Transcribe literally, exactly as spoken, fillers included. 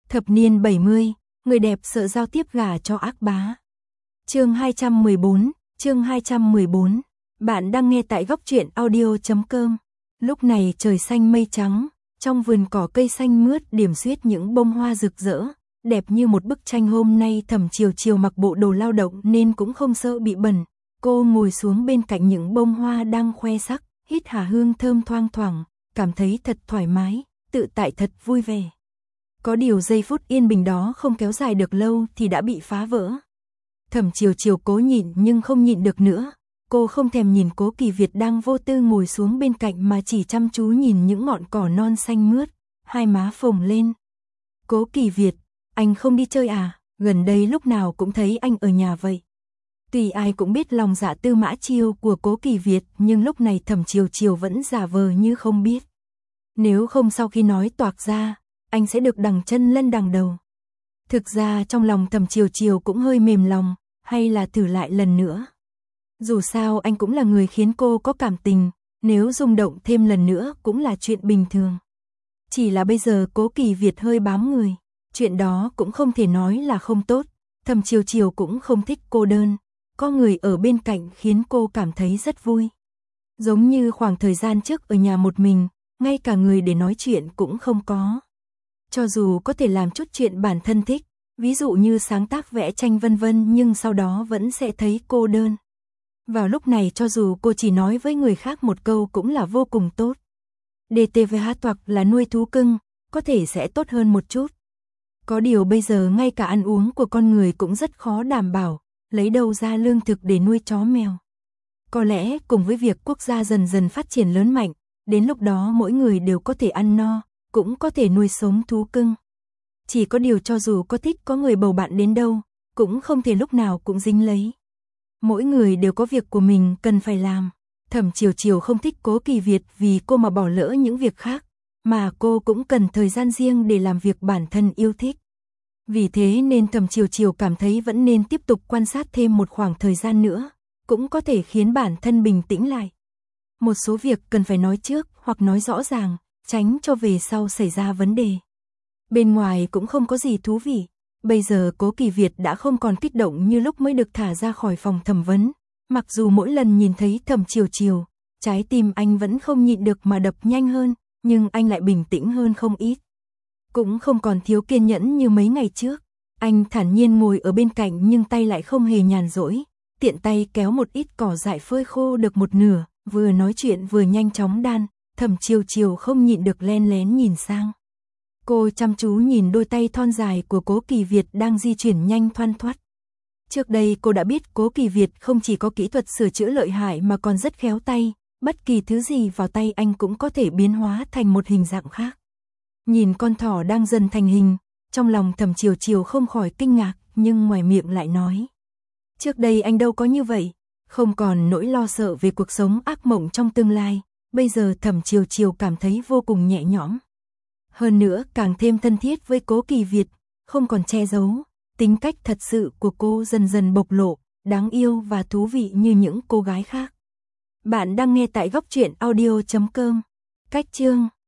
Thập niên bảy mươi, người đẹp sợ giao tiếp gả cho ác bá. Chương hai trăm mười bốn, chương hai trăm mười bốn. Bạn đang nghe tại góc truyện audio chấm com. Lúc này trời xanh mây trắng, trong vườn cỏ cây xanh mướt điểm xuyết những bông hoa rực rỡ, đẹp như một bức tranh. Hôm nay Thẩm Chiều Chiều mặc bộ đồ lao động nên cũng không sợ bị bẩn. Cô ngồi xuống bên cạnh những bông hoa đang khoe sắc, hít hà hương thơm thoang thoảng, cảm thấy thật thoải mái, tự tại thật vui vẻ. Có điều giây phút yên bình đó không kéo dài được lâu thì đã bị phá vỡ. Thẩm Chiều Chiều cố nhịn nhưng không nhịn được nữa. Cô không thèm nhìn Cố Kỳ Việt đang vô tư ngồi xuống bên cạnh mà chỉ chăm chú nhìn những ngọn cỏ non xanh mướt, hai má phồng lên. Cố Kỳ Việt, anh không đi chơi à? Gần đây lúc nào cũng thấy anh ở nhà vậy. Tuy ai cũng biết lòng dạ Tư Mã Chiêu của Cố Kỳ Việt, nhưng lúc này Thẩm Chiều Chiều vẫn giả vờ như không biết. Nếu không sau khi nói toạc ra, anh sẽ được đằng chân lân đằng đầu. Thực ra trong lòng Thẩm Chiều Chiều cũng hơi mềm lòng, hay là thử lại lần nữa. Dù sao anh cũng là người khiến cô có cảm tình, nếu rung động thêm lần nữa cũng là chuyện bình thường. Chỉ là bây giờ Cố Kỳ Việt hơi bám người, chuyện đó cũng không thể nói là không tốt. Thẩm Chiều Chiều cũng không thích cô đơn, có người ở bên cạnh khiến cô cảm thấy rất vui. Giống như khoảng thời gian trước ở nhà một mình, ngay cả người để nói chuyện cũng không có. Cho dù có thể làm chút chuyện bản thân thích, ví dụ như sáng tác vẽ tranh vân vân, nhưng sau đó vẫn sẽ thấy cô đơn. Vào lúc này cho dù cô chỉ nói với người khác một câu cũng là vô cùng tốt. đê tê vê hát hoặc là nuôi thú cưng, có thể sẽ tốt hơn một chút. Có điều bây giờ ngay cả ăn uống của con người cũng rất khó đảm bảo, lấy đâu ra lương thực để nuôi chó mèo. Có lẽ cùng với việc quốc gia dần dần phát triển lớn mạnh, đến lúc đó mỗi người đều có thể ăn no, cũng có thể nuôi sống thú cưng. Chỉ có điều cho dù có thích có người bầu bạn đến đâu, cũng không thể lúc nào cũng dính lấy. Mỗi người đều có việc của mình cần phải làm. Thẩm Chiều Chiều không thích Cố Kỳ Việt vì cô mà bỏ lỡ những việc khác, mà cô cũng cần thời gian riêng để làm việc bản thân yêu thích. Vì thế nên Thẩm Chiều Chiều cảm thấy vẫn nên tiếp tục quan sát thêm một khoảng thời gian nữa, cũng có thể khiến bản thân bình tĩnh lại. Một số việc cần phải nói trước hoặc nói rõ ràng, tránh cho về sau xảy ra vấn đề. Bên ngoài cũng không có gì thú vị. Bây giờ Cố Kỳ Việt đã không còn kích động như lúc mới được thả ra khỏi phòng thẩm vấn. Mặc dù mỗi lần nhìn thấy Thẩm Chiều Chiều, trái tim anh vẫn không nhịn được mà đập nhanh hơn, nhưng anh lại bình tĩnh hơn không ít. Cũng không còn thiếu kiên nhẫn như mấy ngày trước. Anh thản nhiên ngồi ở bên cạnh nhưng tay lại không hề nhàn rỗi. Tiện tay kéo một ít cỏ dại phơi khô được một nửa, vừa nói chuyện vừa nhanh chóng đan. Thẩm Chiều Chiều không nhịn được len lén nhìn sang. Cô chăm chú nhìn đôi tay thon dài của Cố Kỳ Việt đang di chuyển nhanh thoăn thoắt. Trước đây cô đã biết Cố Kỳ Việt không chỉ có kỹ thuật sửa chữa lợi hại mà còn rất khéo tay, bất kỳ thứ gì vào tay anh cũng có thể biến hóa thành một hình dạng khác. Nhìn con thỏ đang dần thành hình, trong lòng Thẩm Chiều Chiều không khỏi kinh ngạc, nhưng ngoài miệng lại nói. Trước đây anh đâu có như vậy, không còn nỗi lo sợ về cuộc sống ác mộng trong tương lai, bây giờ Thẩm Chiều Chiều cảm thấy vô cùng nhẹ nhõm. Hơn nữa càng thêm thân thiết với Cố Kỳ Việt, không còn che giấu, tính cách thật sự của cô dần dần bộc lộ, đáng yêu và thú vị như những cô gái khác. Bạn đang nghe tại góc truyện audio chấm com. Cách chương